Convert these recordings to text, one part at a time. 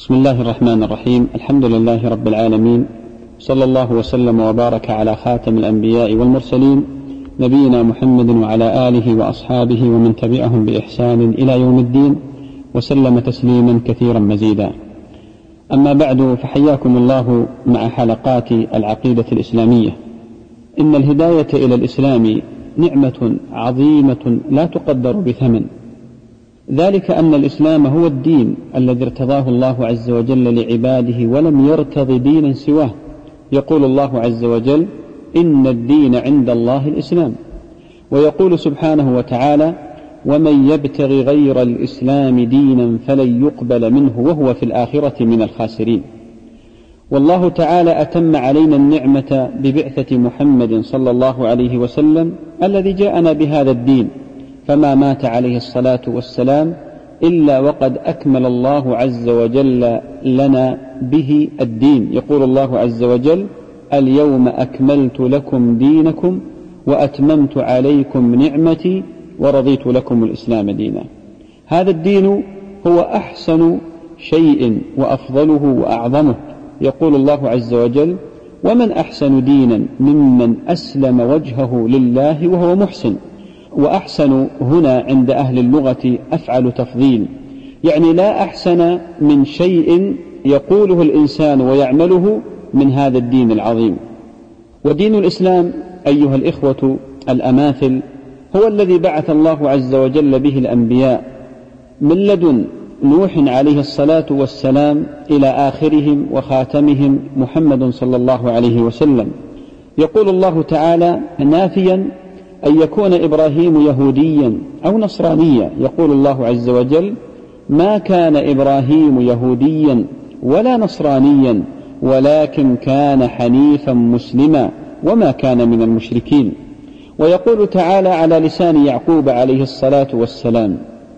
بسم الله الرحمن الرحيم. الحمد لله رب العالمين، صلى الله وسلم وبارك على خاتم الأنبياء والمرسلين نبينا محمد وعلى آله وأصحابه ومن تبعهم بإحسان إلى يوم الدين وسلم تسليما كثيرا مزيدا. أما بعد، فحياكم الله مع حلقات العقيدة الإسلامية. إن الهداية إلى الإسلام نعمة عظيمة لا تقدر بثمن، ذلك أن الإسلام هو الدين الذي ارتضاه الله عز وجل لعباده ولم يرتض دينا سواه. يقول الله عز وجل: إن الدين عند الله الإسلام. ويقول سبحانه وتعالى: ومن يبتغ غير الإسلام دينا فلن يقبل منه وهو في الآخرة من الخاسرين. والله تعالى أتم علينا النعمة ببعثة محمد صلى الله عليه وسلم الذي جاءنا بهذا الدين، فما مات عليه الصلاة والسلام إلا وقد أكمل الله عز وجل لنا به الدين. يقول الله عز وجل: اليوم أكملت لكم دينكم وأتممت عليكم نعمتي ورضيت لكم الإسلام دينا. هذا الدين هو أحسن شيء وأفضله وأعظمه. يقول الله عز وجل: ومن أحسن دينا ممن أسلم وجهه لله وهو محسن. وأحسن هنا عند أهل اللغة أفعل تفضيل، يعني لا أحسن من شيء يقوله الإنسان ويعمله من هذا الدين العظيم. ودين الإسلام أيها الإخوة الأماثل هو الذي بعث الله عز وجل به الأنبياء من لدن نوح عليه الصلاة والسلام إلى آخرهم وخاتمهم محمد صلى الله عليه وسلم. يقول الله تعالى نافيا أن يكون إبراهيم يهوديا أو نصرانيا. يقول الله عز وجل: ما كان إبراهيم يهوديا ولا نصرانيا ولكن كان حنيفا مسلما وما كان من المشركين. ويقول تعالى على لسان يعقوب عليه الصلاة والسلام: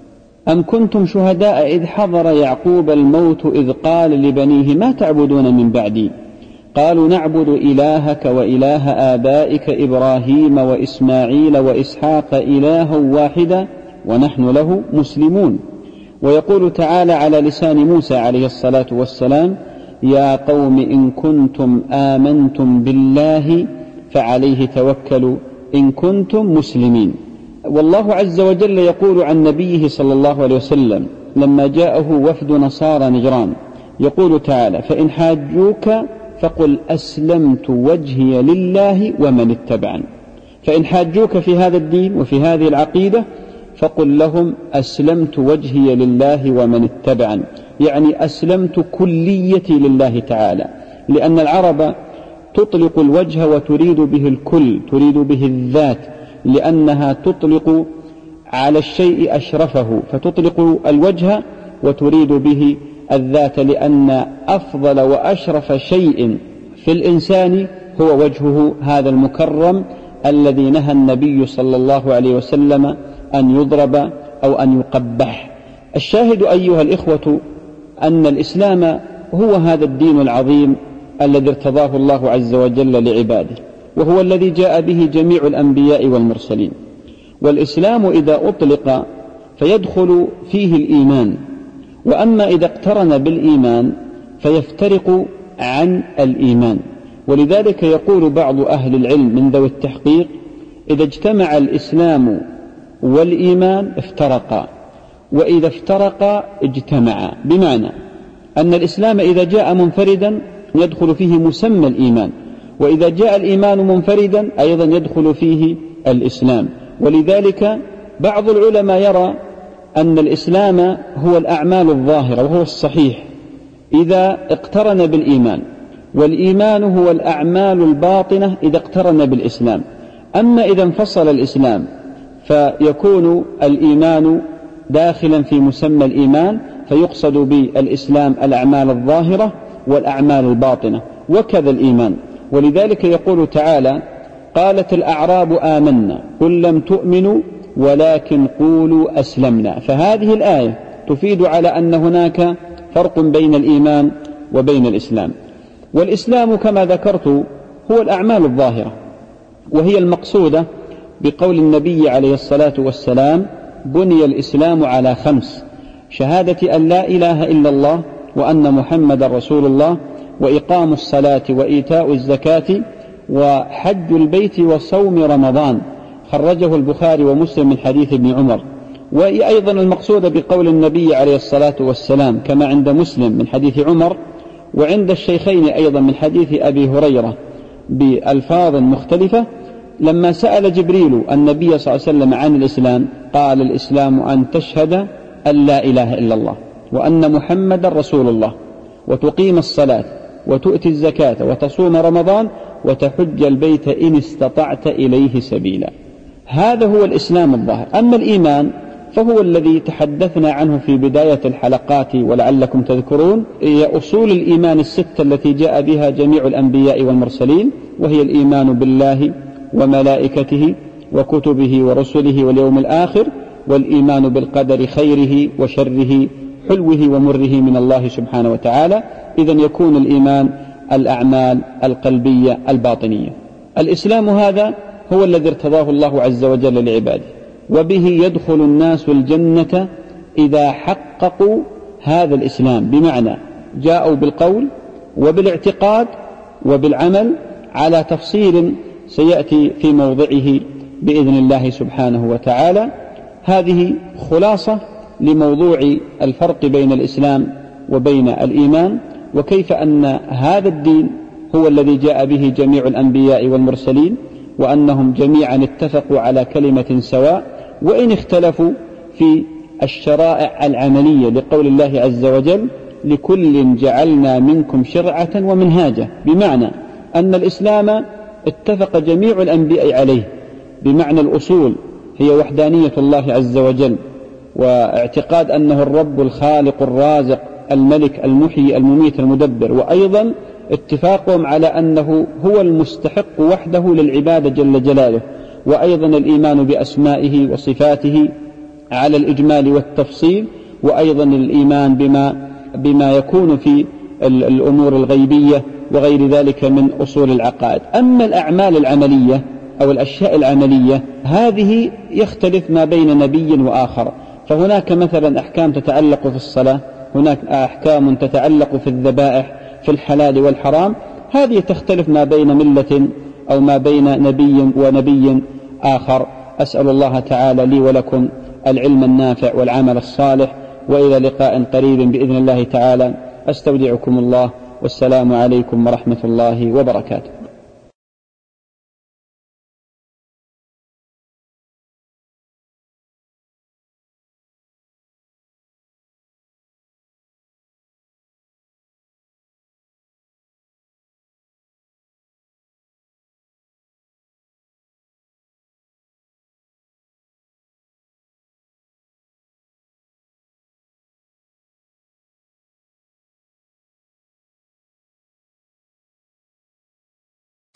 أم كنتم شهداء إذ حضر يعقوب الموت إذ قال لبنيه ما تعبدون من بعدي قالوا نعبد إلهك وإله آبائك إبراهيم وإسماعيل وإسحاق إلها واحدا ونحن له مسلمون. ويقول تعالى على لسان موسى عليه الصلاة والسلام: يا قوم إن كنتم آمنتم بالله فعليه توكلوا إن كنتم مسلمين. والله عز وجل يقول عن نبيه صلى الله عليه وسلم لما جاءه وفد نصارى نجران، يقول تعالى: فإن حاجوك فقل أسلمت وجهي لله ومن اتبعني. فإن حاجوك في هذا الدين وفي هذه العقيدة فقل لهم أسلمت وجهي لله ومن اتبعني، يعني أسلمت كليتي لله تعالى. لأن العرب تطلق الوجه وتريد به الكل، تريد به الذات، لأنها تطلق على الشيء أشرفه، فتطلق الوجه وتريد به الذات، لأن أفضل وأشرف شيء في الإنسان هو وجهه هذا المكرم الذي نهى النبي صلى الله عليه وسلم أن يضرب أو أن يقبح. الشاهد أيها الإخوة أن الإسلام هو هذا الدين العظيم الذي ارتضاه الله عز وجل لعباده، وهو الذي جاء به جميع الأنبياء والمرسلين. والإسلام إذا أطلق فيدخل فيه الإيمان، وأما إذا اقترن بالإيمان فيفترق عن الإيمان. ولذلك يقول بعض أهل العلم من ذوي التحقيق: إذا اجتمع الإسلام والإيمان افترقا، وإذا افترقا اجتمعا، بمعنى أن الإسلام إذا جاء منفردا يدخل فيه مسمى الإيمان، وإذا جاء الإيمان منفردا أيضا يدخل فيه الإسلام. ولذلك بعض العلماء يرى أن الإسلام هو الأعمال الظاهرة، وهو الصحيح إذا اقترن بالإيمان، والإيمان هو الأعمال الباطنة إذا اقترن بالإسلام. أما إذا انفصل الإسلام فيكون الإيمان داخلا في مسمى الإيمان، فيقصد بالإسلام الأعمال الظاهرة والأعمال الباطنة، وكذا الإيمان. ولذلك يقول تعالى: قالت الأعراب آمنا قل لم تؤمنوا ولكن قولوا أسلمنا. فهذه الآية تفيد على أن هناك فرق بين الإيمان وبين الإسلام. والإسلام كما ذكرت هو الأعمال الظاهرة، وهي المقصودة بقول النبي عليه الصلاة والسلام: بني الإسلام على 5: شهادة أن لا إله إلا الله وأن محمد رسول الله، وإقام الصلاة وإيتاء الزكاة وحج البيت وصوم رمضان. خرجه البخاري ومسلم من حديث ابن عمر. وأيضا المقصود بقول النبي عليه الصلاة والسلام كما عند مسلم من حديث عمر، وعند الشيخين أيضا من حديث أبي هريرة بألفاظ مختلفة، لما سأل جبريل النبي صلى الله عليه وسلم عن الإسلام قال: الإسلام أن تشهد أن لا إله إلا الله وأن محمد رسول الله، وتقيم الصلاة وتؤتي الزكاة وتصوم رمضان وتحج البيت إن استطعت إليه سبيلا. هذا هو الإسلام الظاهر. أما الإيمان فهو الذي تحدثنا عنه في بداية الحلقات ولعلكم تذكرون، هي أصول الإيمان الستة التي جاء بها جميع الأنبياء والمرسلين، وهي الإيمان بالله وملائكته وكتبه ورسله واليوم الآخر، والإيمان بالقدر خيره وشره حلوه ومره من الله سبحانه وتعالى. إذن يكون الإيمان الأعمال القلبية الباطنية. الإسلام هذا هو الذي ارتضاه الله عز وجل لعباده، وبه يدخل الناس الجنة إذا حققوا هذا الإسلام، بمعنى جاءوا بالقول وبالاعتقاد وبالعمل على تفصيل سيأتي في موضعه بإذن الله سبحانه وتعالى. هذه خلاصة لموضوع الفرق بين الإسلام وبين الإيمان، وكيف أن هذا الدين هو الذي جاء به جميع الأنبياء والمرسلين، وأنهم جميعا اتفقوا على كلمة سواء، وإن اختلفوا في الشرائع العملية، لقول الله عز وجل: لكل جعلنا منكم شرعة ومنهاجا، بمعنى أن الإسلام اتفق جميع الأنبياء عليه، بمعنى الأصول هي وحدانية الله عز وجل، واعتقاد أنه الرب الخالق الرازق الملك المحيي المميت المدبر، وأيضا اتفاقهم على أنه هو المستحق وحده للعبادة جل جلاله، وأيضا الإيمان بأسمائه وصفاته على الإجمال والتفصيل، وأيضا الإيمان بما يكون في الأمور الغيبية وغير ذلك من أصول العقائد. أما الأعمال العملية أو الأشياء العملية هذه يختلف ما بين نبي وآخر، فهناك مثلا أحكام تتعلق في الصلاة، هناك أحكام تتعلق في الذبائح، في الحلال والحرام، هذه تختلف ما بين ملة أو ما بين نبي ونبي آخر. أسأل الله تعالى لي ولكم العلم النافع والعمل الصالح، وإلى لقاء قريب بإذن الله تعالى. أستودعكم الله، والسلام عليكم ورحمة الله وبركاته.